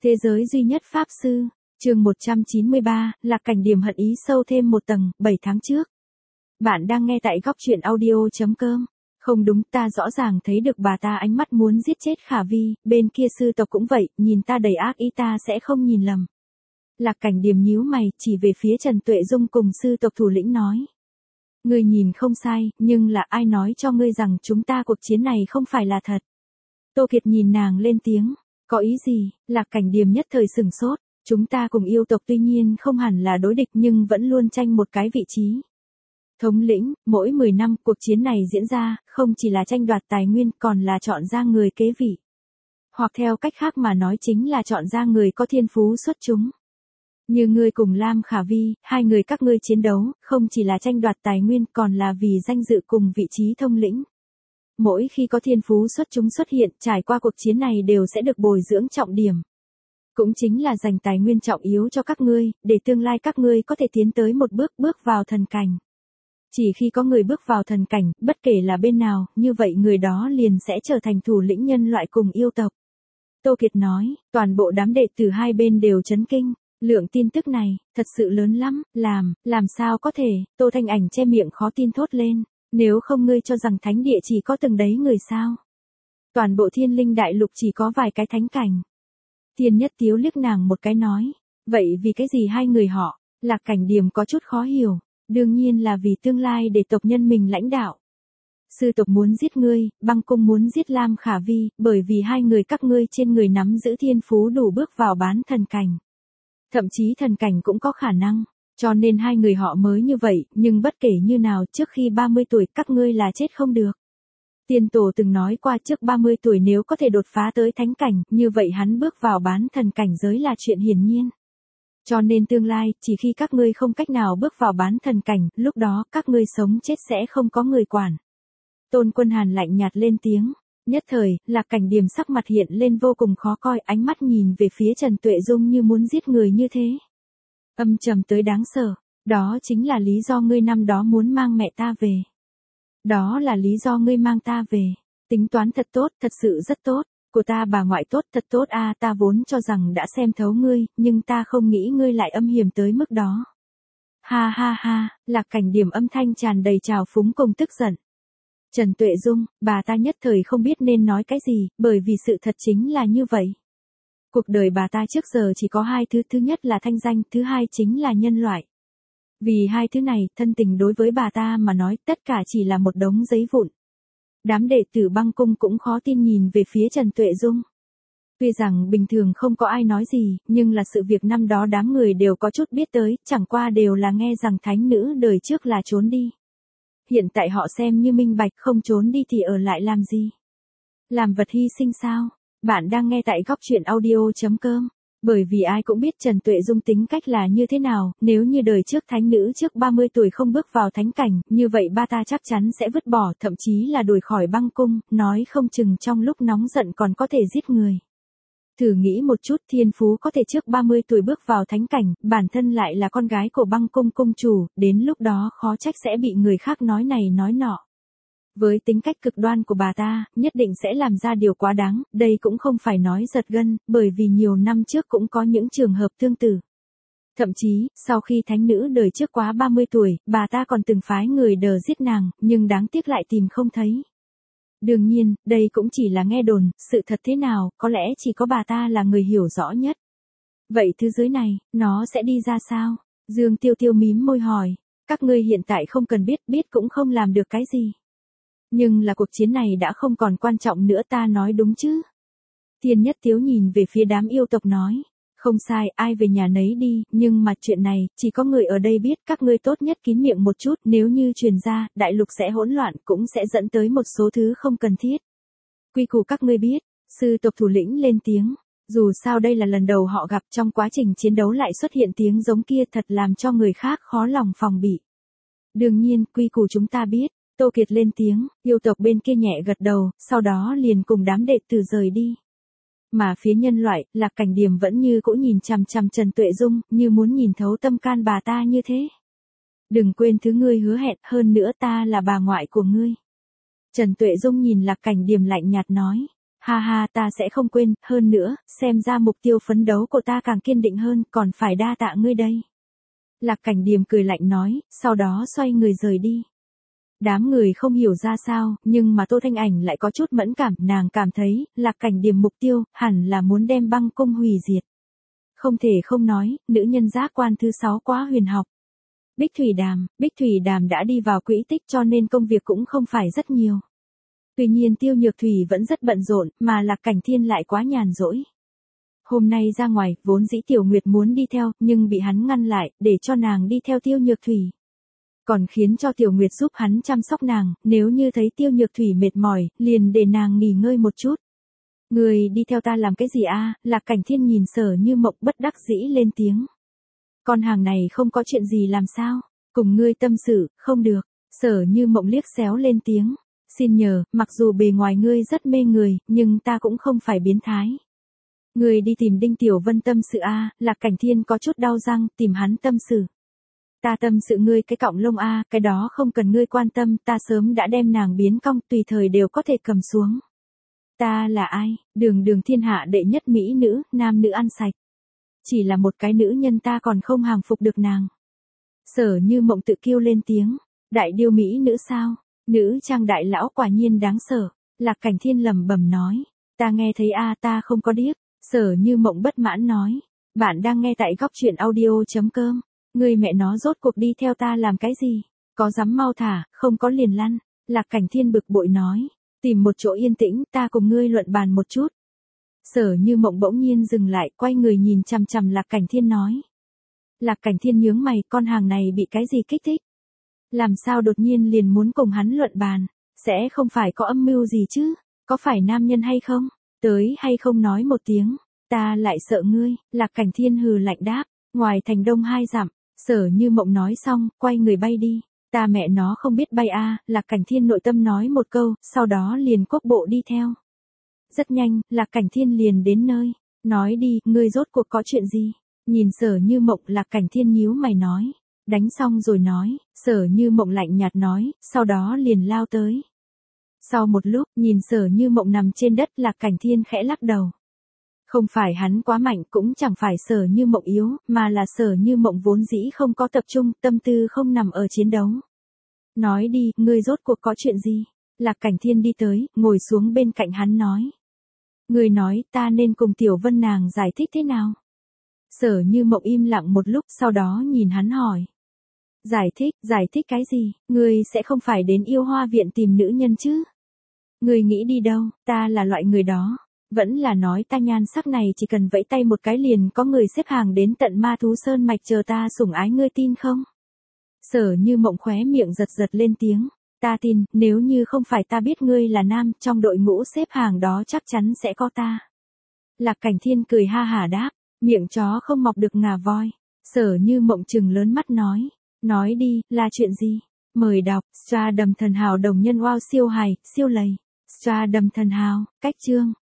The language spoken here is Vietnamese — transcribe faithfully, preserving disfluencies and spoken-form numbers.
Thế giới duy nhất Pháp Sư, chương một trăm chín mươi ba, Lạc Cảnh Điểm hận ý sâu thêm một tầng, bảy tháng trước. Bạn đang nghe tại góc truyện audio chấm com. Không đúng, ta rõ ràng thấy được bà ta ánh mắt muốn giết chết Khả Vi, bên kia sư tộc cũng vậy, nhìn ta đầy ác ý ta sẽ không nhìn lầm. Lạc Cảnh Điểm nhíu mày, chỉ về phía Trần Tuệ Dung cùng sư tộc thủ lĩnh nói. Ngươi nhìn không sai, nhưng là ai nói cho ngươi rằng chúng ta cuộc chiến này không phải là thật. Tô Kiệt nhìn nàng lên tiếng. Có ý gì? Lạc Cảnh Điểm nhất thời sửng sốt. Chúng ta cùng yêu tộc tuy nhiên không hẳn là đối địch nhưng vẫn luôn tranh một cái vị trí. Thống lĩnh, mỗi mười năm cuộc chiến này diễn ra, không chỉ là tranh đoạt tài nguyên còn là chọn ra người kế vị. Hoặc theo cách khác mà nói chính là chọn ra người có thiên phú xuất chúng. Như ngươi cùng Lam Khả Vi, hai người các ngươi chiến đấu, không chỉ là tranh đoạt tài nguyên còn là vì danh dự cùng vị trí thông lĩnh. Mỗi khi có thiên phú xuất chúng xuất hiện, trải qua cuộc chiến này đều sẽ được bồi dưỡng trọng điểm. Cũng chính là dành tài nguyên trọng yếu cho các ngươi, để tương lai các ngươi có thể tiến tới một bước bước vào thần cảnh. Chỉ khi có người bước vào thần cảnh, bất kể là bên nào, như vậy người đó liền sẽ trở thành thủ lĩnh nhân loại cùng yêu tộc. Tô Kiệt nói, toàn bộ đám đệ tử hai bên đều chấn kinh. Lượng tin tức này, thật sự lớn lắm, làm, làm sao có thể, Tô Thanh Ảnh che miệng khó tin thốt lên. Nếu không ngươi cho rằng thánh địa chỉ có từng đấy người sao? Toàn bộ thiên linh đại lục chỉ có vài cái thánh cảnh. Tiên Nhất Tiếu liếc nàng một cái nói. Vậy vì cái gì hai người họ? Lạc Cảnh Điểm có chút khó hiểu. Đương nhiên là vì tương lai để tộc nhân mình lãnh đạo. Sư tộc muốn giết ngươi, băng cung muốn giết Lam Khả Vi, bởi vì hai người các ngươi trên người nắm giữ thiên phú đủ bước vào bán thần cảnh. Thậm chí thần cảnh cũng có khả năng. Cho nên hai người họ mới như vậy, nhưng bất kể như nào trước khi ba mươi tuổi các ngươi là chết không được. Tiên tổ từng nói qua trước ba mươi tuổi nếu có thể đột phá tới thánh cảnh, như vậy hắn bước vào bán thần cảnh giới là chuyện hiển nhiên. Cho nên tương lai, chỉ khi các ngươi không cách nào bước vào bán thần cảnh, lúc đó các ngươi sống chết sẽ không có người quản. Tôn Quân Hàn lạnh nhạt lên tiếng. Nhất thời, Lạc Cảnh Điểm sắc mặt hiện lên vô cùng khó coi, ánh mắt nhìn về phía Trần Tuệ Dung như muốn giết người như thế. Âm trầm tới đáng sợ, đó chính là lý do ngươi năm đó muốn mang mẹ ta về. Đó là lý do ngươi mang ta về. Tính toán thật tốt, thật sự rất tốt, của ta bà ngoại tốt, thật tốt a, à, ta vốn cho rằng đã xem thấu ngươi, nhưng ta không nghĩ ngươi lại âm hiểm tới mức đó. Ha ha ha, Lạc Cảnh Điểm âm thanh tràn đầy trào phúng cùng tức giận. Trần Tuệ Dung, bà ta nhất thời không biết nên nói cái gì, bởi vì sự thật chính là như vậy. Cuộc đời bà ta trước giờ chỉ có hai thứ, thứ nhất là thanh danh, thứ hai chính là nhân loại. Vì hai thứ này, thân tình đối với bà ta mà nói tất cả chỉ là một đống giấy vụn. Đám đệ tử băng cung cũng khó tin nhìn về phía Trần Tuệ Dung. Tuy rằng bình thường không có ai nói gì, nhưng là sự việc năm đó đám người đều có chút biết tới, chẳng qua đều là nghe rằng thánh nữ đời trước là trốn đi. Hiện tại họ xem như minh bạch, không trốn đi thì ở lại làm gì? Làm vật hy sinh sao? Bạn đang nghe tại góc truyện audio chấm com. Bởi vì ai cũng biết Trần Tuệ Dung tính cách là như thế nào, nếu như đời trước thánh nữ trước ba mươi tuổi không bước vào thánh cảnh, như vậy ba ta chắc chắn sẽ vứt bỏ, thậm chí là đuổi khỏi băng cung, nói không chừng trong lúc nóng giận còn có thể giết người. Thử nghĩ một chút, thiên phú có thể trước ba mươi tuổi bước vào thánh cảnh, bản thân lại là con gái của băng cung cung chủ, đến lúc đó khó trách sẽ bị người khác nói này nói nọ. Với tính cách cực đoan của bà ta, nhất định sẽ làm ra điều quá đáng, đây cũng không phải nói giật gân, bởi vì nhiều năm trước cũng có những trường hợp tương tự. Thậm chí, sau khi thánh nữ đời trước quá ba mươi tuổi, bà ta còn từng phái người đờ giết nàng, nhưng đáng tiếc lại tìm không thấy. Đương nhiên, đây cũng chỉ là nghe đồn, sự thật thế nào, có lẽ chỉ có bà ta là người hiểu rõ nhất. Vậy thứ dưới này, nó sẽ đi ra sao? Dương Tiêu Tiêu mím môi hỏi, các ngươi hiện tại không cần biết, biết cũng không làm được cái gì. Nhưng là cuộc chiến này đã không còn quan trọng nữa, ta nói đúng chứ? Tiên Nhất Tiếu nhìn về phía đám yêu tộc nói, không sai, ai về nhà nấy đi, nhưng mà chuyện này, chỉ có người ở đây biết, các ngươi tốt nhất kín miệng một chút, nếu như truyền ra, đại lục sẽ hỗn loạn, cũng sẽ dẫn tới một số thứ không cần thiết. Quy củ các ngươi biết, sư tộc thủ lĩnh lên tiếng, dù sao đây là lần đầu họ gặp, trong quá trình chiến đấu lại xuất hiện tiếng giống kia thật làm cho người khác khó lòng phòng bị. Đương nhiên, quy củ chúng ta biết. Tô Kiệt lên tiếng, yêu tộc bên kia nhẹ gật đầu, sau đó liền cùng đám đệ tử rời đi. Mà phía nhân loại, Lạc Cảnh Điểm vẫn như cũ nhìn chằm chằm Trần Tuệ Dung, như muốn nhìn thấu tâm can bà ta như thế. Đừng quên thứ ngươi hứa hẹn, hơn nữa ta là bà ngoại của ngươi. Trần Tuệ Dung nhìn Lạc Cảnh Điểm lạnh nhạt nói. ha ha ta sẽ không quên, hơn nữa, xem ra mục tiêu phấn đấu của ta càng kiên định hơn, còn phải đa tạ ngươi đây. Lạc Cảnh Điềm cười lạnh nói, sau đó xoay người rời đi. Đám người không hiểu ra sao, nhưng mà Tô Thanh Ảnh lại có chút mẫn cảm, nàng cảm thấy, Lạc Cảnh Điềm mục tiêu, hẳn là muốn đem băng cung hủy diệt. Không thể không nói, nữ nhân giác quan thứ sáu quá huyền học. Bích Thủy Đàm, Bích Thủy Đàm đã đi vào quỹ tích cho nên công việc cũng không phải rất nhiều. Tuy nhiên Tiêu Nhược Thủy vẫn rất bận rộn, mà Lạc Cảnh Thiên lại quá nhàn rỗi. Hôm nay ra ngoài, vốn dĩ Tiểu Nguyệt muốn đi theo, nhưng bị hắn ngăn lại, để cho nàng đi theo Tiêu Nhược Thủy. Còn khiến cho Tiểu Nguyệt giúp hắn chăm sóc nàng, nếu như thấy Tiêu Nhược Thủy mệt mỏi, liền để nàng nghỉ ngơi một chút. Người đi theo ta làm cái gì a? Lạc Cảnh Thiên nhìn Sở Như Mộng bất đắc dĩ lên tiếng. Con hàng này không có chuyện gì làm sao? Cùng ngươi tâm sự, không được. Sở Như Mộng liếc xéo lên tiếng. Xin nhờ, mặc dù bề ngoài ngươi rất mê người, nhưng ta cũng không phải biến thái. Ngươi đi tìm Đinh Tiểu Vân tâm sự a? Lạc Cảnh Thiên có chút đau răng, tìm hắn tâm sự. Ta tâm sự ngươi cái cọng lông a, cái đó không cần ngươi quan tâm, ta sớm đã đem nàng biến cong, tùy thời đều có thể cầm xuống. Ta là ai? Đường Đường thiên hạ đệ nhất mỹ nữ, nam nữ ăn sạch. Chỉ là một cái nữ nhân ta còn không hàng phục được nàng. Sở Như Mộng tự kêu lên tiếng. Đại điêu mỹ nữ sao? Nữ trang đại lão quả nhiên đáng sợ. Lạc Cảnh Thiên lẩm bẩm nói. Ta nghe thấy a, ta không có điếc. Sở Như Mộng bất mãn nói. Bạn đang nghe tại góc truyện audio chấm com. Người mẹ nó rốt cuộc đi theo ta làm cái gì? Có dám mau thả, không có liền lăn. Lạc Cảnh Thiên bực bội nói. Tìm một chỗ yên tĩnh, ta cùng ngươi luận bàn một chút. Sở Như Mộng bỗng nhiên dừng lại, quay người nhìn chằm chằm Lạc Cảnh Thiên nói. Lạc Cảnh Thiên nhướng mày, con hàng này bị cái gì kích thích? Làm sao đột nhiên liền muốn cùng hắn luận bàn? Sẽ không phải có âm mưu gì chứ? Có phải nam nhân hay không? Tới hay không nói một tiếng? Ta lại sợ ngươi. Lạc Cảnh Thiên hừ lạnh đáp. Ngoài thành đông hai dặm. Sở Như Mộng nói xong, quay người bay đi. Ta mẹ nó không biết bay a. Lạc Cảnh Thiên nội tâm nói một câu, sau đó liền quốc bộ đi theo. Rất nhanh, Lạc Cảnh Thiên liền đến nơi. Nói đi, ngươi rốt cuộc có chuyện gì? Nhìn Sở Như Mộng, Lạc Cảnh Thiên nhíu mày nói. Đánh xong rồi nói. Sở Như Mộng lạnh nhạt nói, sau đó liền lao tới. Sau một lúc, nhìn Sở Như Mộng nằm trên đất, Lạc Cảnh Thiên khẽ lắc đầu. Không phải hắn quá mạnh, cũng chẳng phải Sở Như Mộng yếu, mà là Sở Như Mộng vốn dĩ không có tập trung, tâm tư không nằm ở chiến đấu. Nói đi, ngươi rốt cuộc có chuyện gì? Lạc Cảnh Thiên đi tới, ngồi xuống bên cạnh hắn nói. Ngươi nói, ta nên cùng Tiểu Vân nàng giải thích thế nào? Sở Như Mộng im lặng một lúc, sau đó nhìn hắn hỏi. Giải thích, giải thích cái gì? Ngươi sẽ không phải đến Yêu Hoa viện tìm nữ nhân chứ? Ngươi nghĩ đi đâu, ta là loại người đó. Vẫn là nói ta nhan sắc này chỉ cần vẫy tay một cái liền có người xếp hàng đến tận Ma Thú Sơn mạch chờ ta sủng ái, ngươi tin không? Sở Như Mộng khóe miệng giật giật lên tiếng. Ta tin, nếu như không phải ta biết ngươi là nam, trong đội ngũ xếp hàng đó chắc chắn sẽ có ta. Lạc Cảnh Thiên cười ha hả đáp, miệng chó không mọc được ngà voi. Sở Như Mộng trừng lớn mắt nói. Nói đi, là chuyện gì? Mời đọc, Stradum thần hào đồng nhân wow siêu hài, siêu lầy. Stradum thần hào, cách chương.